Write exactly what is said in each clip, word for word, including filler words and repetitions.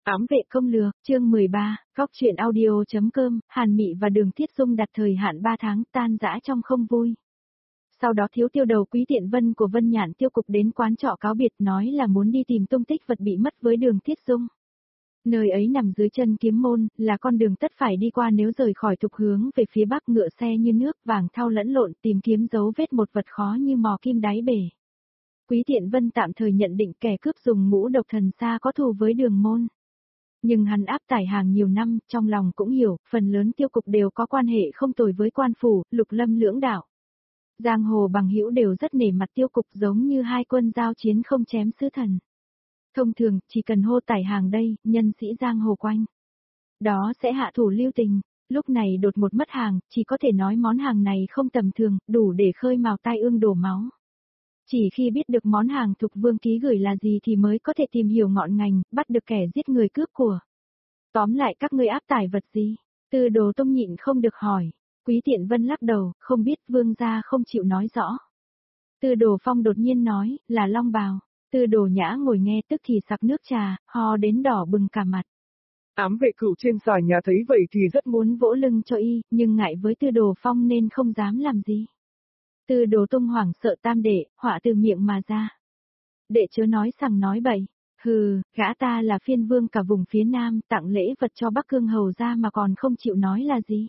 Ám vệ công lừa, chương mười ba, góc truyện audio.com, Hàn Mị và Đường Thiết Dung đặt thời hạn ba tháng tan rã trong không vui. Sau đó thiếu tiêu đầu Quý Tiện Vân của Vân Nhạn tiêu cục đến quán trọ cáo biệt nói là muốn đi tìm tung tích vật bị mất với Đường Thiết Dung. Nơi ấy nằm dưới chân Kiếm Môn, là con đường tất phải đi qua nếu rời khỏi thục hướng về phía bắc, ngựa xe như nước vàng thau lẫn lộn tìm kiếm dấu vết một vật khó như mò kim đáy bể. Quý Tiện Vân tạm thời nhận định kẻ cướp dùng ngũ độc thần xa có thù với Đường Môn. Nhưng hắn áp tải hàng nhiều năm, trong lòng cũng hiểu, phần lớn tiêu cục đều có quan hệ không tồi với quan phủ, Lục Lâm lưỡng đạo. Giang hồ bằng hữu đều rất nể mặt tiêu cục, giống như hai quân giao chiến không chém sứ thần. Thông thường, chỉ cần hô tải hàng đây, nhân sĩ giang hồ quanh đó sẽ hạ thủ lưu tình. Lúc này đột một mất hàng, chỉ có thể nói món hàng này không tầm thường, đủ để khơi mào tai ương đổ máu. Chỉ khi biết được món hàng Thục Vương ký gửi là gì thì mới có thể tìm hiểu ngọn ngành, bắt được kẻ giết người cướp của. Tóm lại các ngươi áp tải vật gì? Tư Đồ Tông nhịn không được hỏi. Quý Tiện Vân lắc đầu, không biết, vương gia không chịu nói rõ. Tư Đồ Phong đột nhiên nói, là long bào. Tư Đồ Nhã ngồi nghe tức thì sặc nước trà, ho đến đỏ bừng cả mặt. Ám vệ cửu trên xà nhà thấy vậy thì rất muốn vỗ lưng cho y, nhưng ngại với Tư Đồ Phong nên không dám làm gì. Tư Đồ Tông hoảng sợ tam đệ, họa từ miệng mà ra. Đệ chớ nói sằng nói bậy, hừ, gã ta là phiên vương cả vùng phía nam, tặng lễ vật cho Bắc Cương hầu ra mà còn không chịu nói là gì.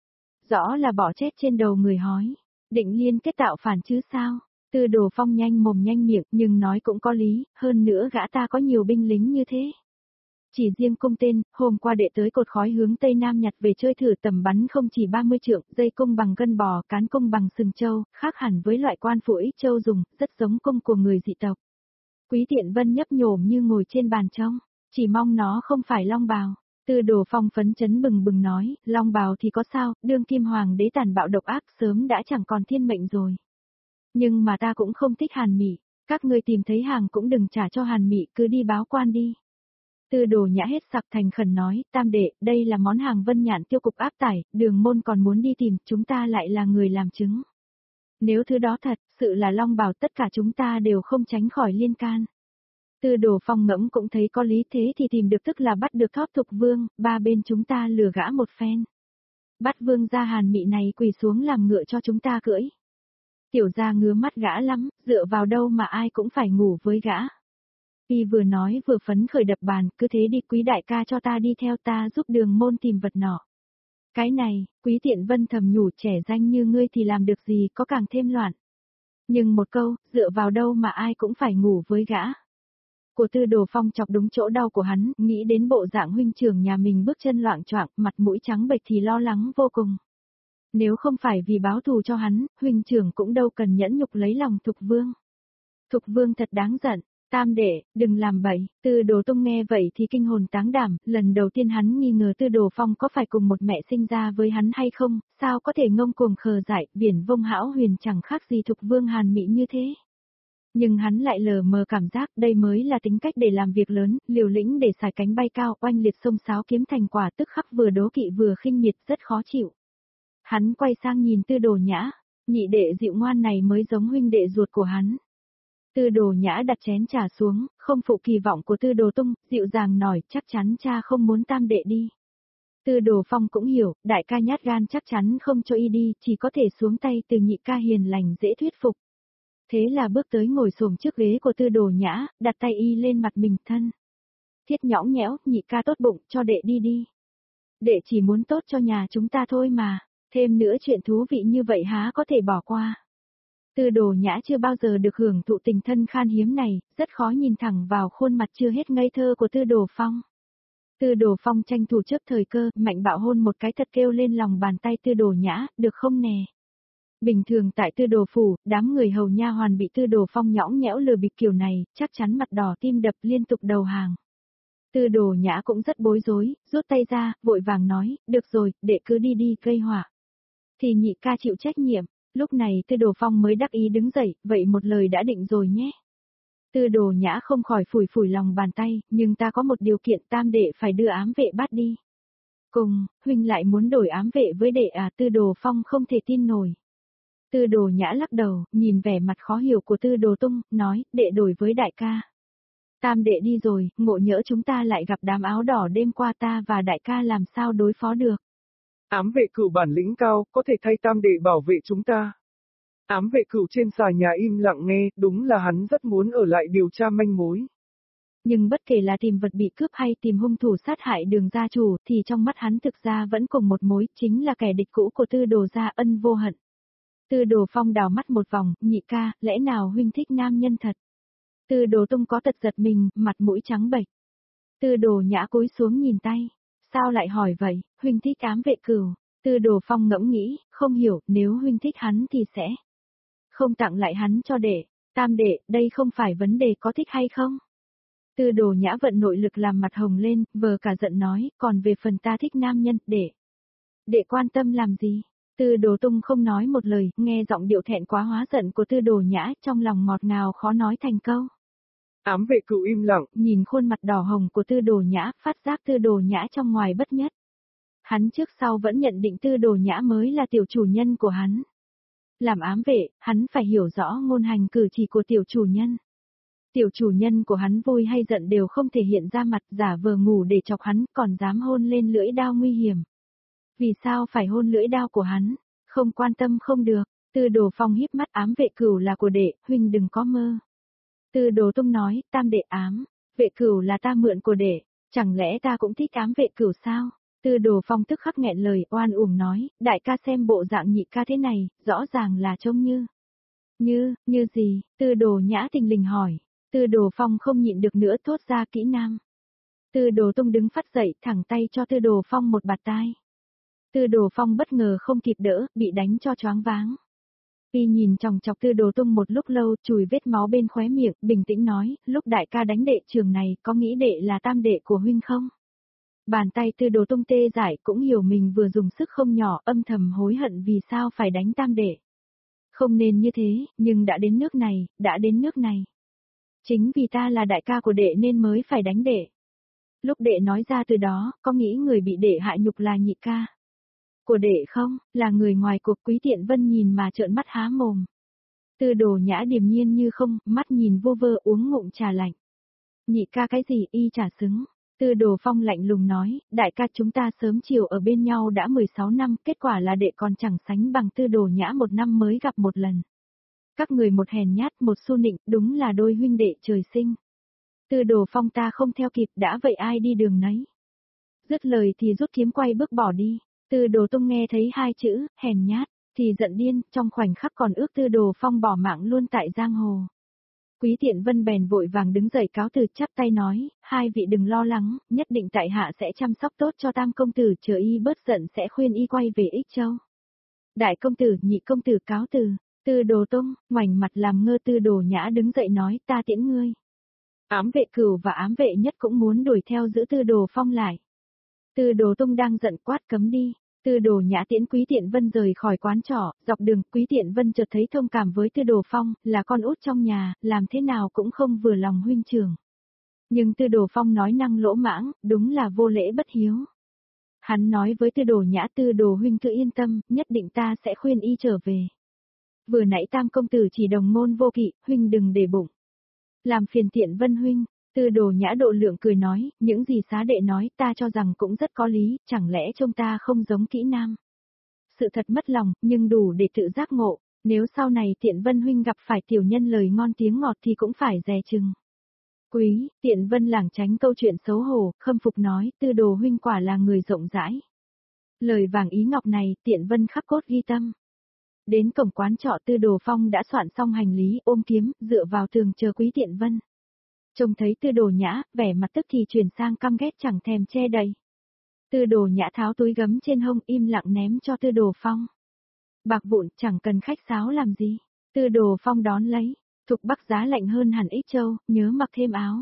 Rõ là bỏ chết trên đầu người hói, định liên kết tạo phản chứ sao. Tư Đồ Phong nhanh mồm nhanh miệng, nhưng nói cũng có lý, hơn nữa gã ta có nhiều binh lính như thế. Chỉ riêng cung tên, hôm qua đệ tới cột khói hướng tây nam nhặt về chơi thử, tầm bắn không chỉ ba mươi trượng, dây cung bằng gân bò, cán cung bằng sừng trâu, khác hẳn với loại quan phủ ích châu dùng, rất giống cung của người dị tộc. Quý Tiện Vân nhấp nhổm như ngồi trên bàn trông, chỉ mong nó không phải long bào. Tư Đồ Phong phấn chấn bừng bừng nói, long bào thì có sao, đương kim hoàng đế tàn bạo độc ác sớm đã chẳng còn thiên mệnh rồi. Nhưng mà ta cũng không thích Hàn Mị, các ngươi tìm thấy hàng cũng đừng trả cho Hàn Mị, cứ đi báo quan đi. Tư Đồ Nhã hết sặc thành khẩn nói, tam đệ, đây là món hàng Vân Nhạn tiêu cục áp tải, Đường Môn còn muốn đi tìm, chúng ta lại là người làm chứng. Nếu thứ đó thật, sự là long bào, tất cả chúng ta đều không tránh khỏi liên can. Tư Đồ Phong ngẫm cũng thấy có lý, thế thì tìm được tức là bắt được Thóp Thục Vương, ba bên chúng ta lừa gã một phen. Bắt vương gia Hàn Mị này quỳ xuống làm ngựa cho chúng ta cưỡi. Tiểu gia ngứa mắt gã lắm, dựa vào đâu mà ai cũng phải ngủ với gã. Y vừa nói vừa phấn khởi đập bàn, cứ thế đi Quý đại ca, cho ta đi theo ta giúp Đường Môn tìm vật nọ. Cái này, Quý Tiện Vân thầm nhủ, trẻ danh như ngươi thì làm được gì, có càng thêm loạn. Nhưng một câu, dựa vào đâu mà ai cũng phải ngủ với gã. Của Tư Đồ Phong chọc đúng chỗ đau của hắn, nghĩ đến bộ dạng huynh trưởng nhà mình bước chân loạng choạng, mặt mũi trắng bệch thì lo lắng vô cùng. Nếu không phải vì báo thù cho hắn, huynh trưởng cũng đâu cần nhẫn nhục lấy lòng Thục Vương. Thục Vương thật đáng giận. Tam đệ, đừng làm bậy. Tư Đồ Tông nghe vậy thì kinh hồn táng đảm, lần đầu tiên hắn nghi ngờ Tư Đồ Phong có phải cùng một mẹ sinh ra với hắn hay không, sao có thể ngông cuồng khờ dại, biển vông hão huyền chẳng khác gì Thục Vương Hàn Mị như thế. Nhưng hắn lại lờ mờ cảm giác đây mới là tính cách để làm việc lớn, liều lĩnh để xài cánh bay cao, oanh liệt sông sáo kiếm thành quả, tức khắc vừa đố kỵ vừa khinh miệt, rất khó chịu. Hắn quay sang nhìn Tư Đồ Nhã, nhị đệ dịu ngoan này mới giống huynh đệ ruột của hắn. Tư Đồ Nhã đặt chén trà xuống, không phụ kỳ vọng của Tư Đồ Tung, dịu dàng nói, chắc chắn cha không muốn tam đệ đi. Tư Đồ Phong cũng hiểu, đại ca nhát gan chắc chắn không cho y đi, chỉ có thể xuống tay từ nhị ca hiền lành dễ thuyết phục. Thế là bước tới ngồi xổm trước ghế của Tư Đồ Nhã, đặt tay y lên mặt mình thân. Thiết nhõng nhẽo, nhị ca tốt bụng, cho đệ đi đi. Đệ chỉ muốn tốt cho nhà chúng ta thôi mà, thêm nữa chuyện thú vị như vậy há có thể bỏ qua. Tư Đồ Nhã chưa bao giờ được hưởng thụ tình thân khan hiếm này, rất khó nhìn thẳng vào khuôn mặt chưa hết ngây thơ của Tư Đồ Phong. Tư Đồ Phong tranh thủ trước thời cơ, mạnh bạo hôn một cái thật kêu lên lòng bàn tay Tư Đồ Nhã, được không nè? Bình thường tại Tư Đồ phủ, đám người hầu nha hoàn bị Tư Đồ Phong nhõng nhẽo lừa bịp kiểu này, chắc chắn mặt đỏ tim đập liên tục đầu hàng. Tư Đồ Nhã cũng rất bối rối, rút tay ra, vội vàng nói, được rồi, đệ cứ đi đi, gây họa. Thì nhị ca chịu trách nhiệm. Lúc này Tư Đồ Phong mới đắc ý đứng dậy, vậy một lời đã định rồi nhé. Tư Đồ Nhã không khỏi phủi phủi lòng bàn tay, nhưng ta có một điều kiện, tam đệ phải đưa ám vệ bắt đi. Cùng, huynh lại muốn đổi ám vệ với đệ à? Tư Đồ Phong không thể tin nổi. Tư Đồ Nhã lắc đầu, nhìn vẻ mặt khó hiểu của Tư Đồ Tung, nói, đệ đổi với đại ca. Tam đệ đi rồi, ngộ nhỡ chúng ta lại gặp đám áo đỏ đêm qua ta và đại ca làm sao đối phó được. Ám vệ cửu bản lĩnh cao, có thể thay tam đệ bảo vệ chúng ta. Ám vệ cửu trên xà nhà im lặng nghe, đúng là hắn rất muốn ở lại điều tra manh mối. Nhưng bất kể là tìm vật bị cướp hay tìm hung thủ sát hại Đường gia chủ, thì trong mắt hắn thực ra vẫn cùng một mối, chính là kẻ địch cũ của Tư Đồ gia, Ân Vô Hận. Tư Đồ Phong đào mắt một vòng, nhị ca, lẽ nào huynh thích nam nhân thật? Tư Đồ Tung có tật giật mình, mặt mũi trắng bệch. Tư Đồ Nhã cúi xuống nhìn tay. Sao lại hỏi vậy, huynh thích ám vệ cửu? Tư Đồ Phong ngẫm nghĩ, không hiểu, nếu huynh thích hắn thì sẽ không tặng lại hắn cho đệ. Tam đệ, đây không phải vấn đề có thích hay không? Tư Đồ Nhã vận nội lực làm mặt hồng lên, vờ cả giận nói, còn về phần ta thích nam nhân, đệ. Đệ quan tâm làm gì? Tư Đồ Tung không nói một lời, nghe giọng điệu thẹn quá hóa giận của Tư Đồ Nhã, trong lòng ngọt ngào khó nói thành câu. Ám vệ cửu im lặng, nhìn khuôn mặt đỏ hồng của Tư Đồ Nhã, phát giác Tư Đồ Nhã trong ngoài bất nhất. Hắn trước sau vẫn nhận định Tư Đồ Nhã mới là tiểu chủ nhân của hắn. Làm ám vệ, hắn phải hiểu rõ ngôn hành cử chỉ của tiểu chủ nhân. Tiểu chủ nhân của hắn vui hay giận đều không thể hiện ra mặt, giả vờ ngủ để chọc hắn, còn dám hôn lên lưỡi đao nguy hiểm. Vì sao phải hôn lưỡi đao của hắn? Không quan tâm không được. Tư Đồ Phong híp mắt, ám vệ cửu là của đệ, huynh đừng có mơ. Tư Đồ Tung nói, tam đệ ám, vệ cửu là ta mượn của đệ, chẳng lẽ ta cũng thích ám vệ cửu sao? Tư Đồ Phong tức khắc nghẹn lời, oan uổng nói, đại ca xem bộ dạng nhị ca thế này, rõ ràng là trông như. Như, như gì? Tư Đồ Nhã tình lình hỏi. Tư Đồ Phong không nhịn được nữa thốt ra kỹ năng. Tư Đồ Tung đứng phát dậy, thẳng tay cho Tư Đồ Phong một bạt tai. Tư Đồ Phong bất ngờ không kịp đỡ, bị đánh cho choáng váng. Y nhìn chòng chọc Tư Đồ Tung một lúc lâu, chùi vết máu bên khóe miệng, bình tĩnh nói, lúc đại ca đánh đệ trường này, có nghĩ đệ là tam đệ của huynh không? Bàn tay Tư Đồ Tung tê dại, cũng hiểu mình vừa dùng sức không nhỏ, âm thầm hối hận vì sao phải đánh tam đệ. Không nên như thế, nhưng đã đến nước này, đã đến nước này. Chính vì ta là đại ca của đệ nên mới phải đánh đệ. Lúc đệ nói ra từ đó, có nghĩ người bị đệ hại nhục là nhị ca của đệ không, là người ngoài cuộc. Quý Tiện Vân nhìn mà trợn mắt há mồm. Tư Đồ Nhã điềm nhiên như không, mắt nhìn vô vơ uống ngụm trà lạnh. Nhị ca cái gì y trà xứng. Tư Đồ Phong lạnh lùng nói, đại ca chúng ta sớm chiều ở bên nhau đã mười sáu năm, kết quả là đệ còn chẳng sánh bằng Tư Đồ Nhã một năm mới gặp một lần. Các người một hèn nhát một xu nịnh, đúng là đôi huynh đệ trời sinh. Tư Đồ Phong ta không theo kịp, đã vậy ai đi đường nấy. Dứt lời thì rút kiếm quay bước bỏ đi. Tư Đồ Tung nghe thấy hai chữ, hèn nhát, thì giận điên, trong khoảnh khắc còn ước Tư Đồ Phong bỏ mạng luôn tại giang hồ. Quý Tiện Vân bèn vội vàng đứng dậy cáo từ, chắp tay nói, hai vị đừng lo lắng, nhất định tại hạ sẽ chăm sóc tốt cho tam công tử, chờ y bớt giận sẽ khuyên y quay về Ích Châu. Đại công tử, nhị công tử cáo từ. Tư Đồ Tung, ngoảnh mặt làm ngơ. Tư Đồ Nhã đứng dậy nói, ta tiễn ngươi. Ám vệ cửu và ám vệ nhất cũng muốn đuổi theo giữ Tư Đồ Phong lại. Tư Đồ Tung đang giận quát cấm đi. Tư Đồ Nhã tiễn Quý Tiện Vân rời khỏi quán trọ, dọc đường Quý Tiện Vân chợt thấy thông cảm với Tư Đồ Phong, là con út trong nhà, làm thế nào cũng không vừa lòng huynh trưởng. Nhưng Tư Đồ Phong nói năng lỗ mãng, đúng là vô lễ bất hiếu. Hắn nói với Tư Đồ Nhã, Tư Đồ huynh cứ yên tâm, nhất định ta sẽ khuyên y trở về. Vừa nãy tam công tử chỉ đồng môn vô kỵ, huynh đừng để bụng. Làm phiền Tiện Vân huynh. Tư Đồ Nhã độ lượng cười nói, những gì xá đệ nói ta cho rằng cũng rất có lý, chẳng lẽ trông ta không giống kỹ nam. Sự thật mất lòng, nhưng đủ để tự giác ngộ, nếu sau này Tiện Vân huynh gặp phải tiểu nhân lời ngon tiếng ngọt thì cũng phải dè chừng. Quý, Tiện Vân lảng tránh câu chuyện xấu hổ, khâm phục nói, Tư Đồ huynh quả là người rộng rãi. Lời vàng ý ngọc này, Tiện Vân khắc cốt ghi tâm. Đến cổng quán trọ, Tư Đồ Phong đã soạn xong hành lý, ôm kiếm, dựa vào tường chờ Quý Tiện Vân. Trông thấy Tư Đồ Nhã, vẻ mặt tức thì chuyển sang căm ghét chẳng thèm che đậy. Tư Đồ Nhã tháo túi gấm trên hông, im lặng ném cho Tư Đồ Phong. Bạc vụn, chẳng cần khách sáo làm gì. Tư Đồ Phong đón lấy. Thục Bắc giá lạnh hơn hẳn Ích Châu, nhớ mặc thêm áo.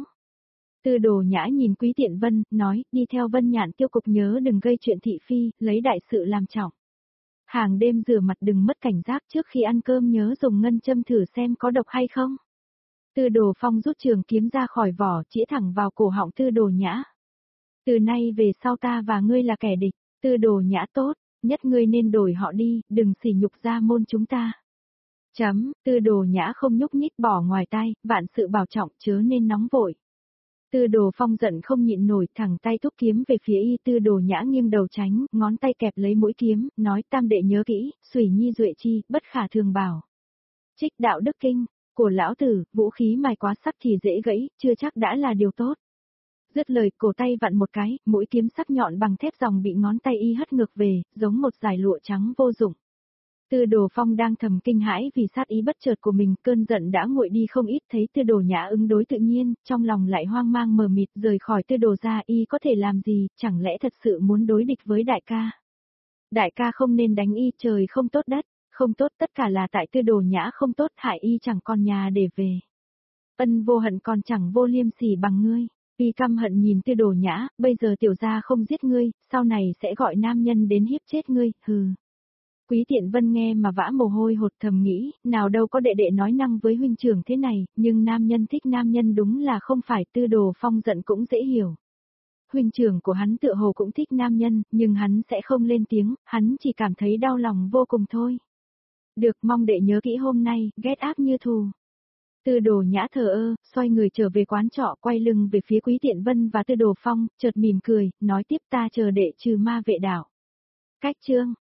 Tư Đồ Nhã nhìn Quý Tiện Vân, nói, đi theo Vân Nhạn tiêu cục, nhớ đừng gây chuyện thị phi, lấy đại sự làm trọng. Hàng đêm rửa mặt đừng mất cảnh giác, trước khi ăn cơm nhớ dùng ngân châm thử xem có độc hay không. Tư Đồ Phong rút trường kiếm ra khỏi vỏ, chĩa thẳng vào cổ họng Tư Đồ Nhã. Từ nay về sau ta và ngươi là kẻ địch. Tư Đồ Nhã tốt, nhất ngươi nên đổi họ đi, đừng sỉ nhục gia môn chúng ta. Chấm, Tư Đồ Nhã không nhúc nhích bỏ ngoài tai, vạn sự bảo trọng chớ nên nóng vội. Tư Đồ Phong giận không nhịn nổi, thẳng tay thúc kiếm về phía y. Tư Đồ Nhã nghiêng đầu tránh, ngón tay kẹp lấy mũi kiếm, nói tam đệ nhớ kỹ, Xủy Nhi duệ chi, bất khả thường bảo. Trích đạo đức kinh, của lão tử, vũ khí mài quá sắc thì dễ gãy, chưa chắc đã là điều tốt. Dứt lời, cổ tay vặn một cái, mũi kiếm sắc nhọn bằng thép ròng bị ngón tay y hất ngược về, giống một dải lụa trắng vô dụng. Tư Đồ Phong đang thầm kinh hãi vì sát ý bất chợt của mình, cơn giận đã nguội đi không ít, thấy Tư Đồ Nhã ứng đối tự nhiên, trong lòng lại hoang mang mờ mịt, rời khỏi Tư Đồ ra, y có thể làm gì, chẳng lẽ thật sự muốn đối địch với đại ca. Đại ca không nên đánh y, trời không tốt đất, không tốt, tất cả là tại Tư Đồ Nhã không tốt, hại y chẳng còn nhà để về. Ân vô hận còn chẳng vô liêm sỉ bằng ngươi. Y căm hận nhìn Tư Đồ Nhã, bây giờ tiểu gia không giết ngươi, sau này sẽ gọi nam nhân đến hiếp chết ngươi, hừ. Quý Tiện Vân nghe mà vã mồ hôi hột, thầm nghĩ, nào đâu có đệ đệ nói năng với huynh trưởng thế này, nhưng nam nhân thích nam nhân đúng là không phải. Tư Đồ Phong giận cũng dễ hiểu. Huynh trưởng của hắn tựa hồ cũng thích nam nhân, nhưng hắn sẽ không lên tiếng, hắn chỉ cảm thấy đau lòng vô cùng thôi. Được, mong đệ nhớ kỹ hôm nay, ghét ác như thù. Tư Đồ Nhã thờ ơ, xoay người trở về quán trọ, quay lưng về phía Quý Tiện Vân và Tư Đồ Phong, chợt mỉm cười, nói tiếp, ta chờ đệ trừ ma vệ đạo. Cách chương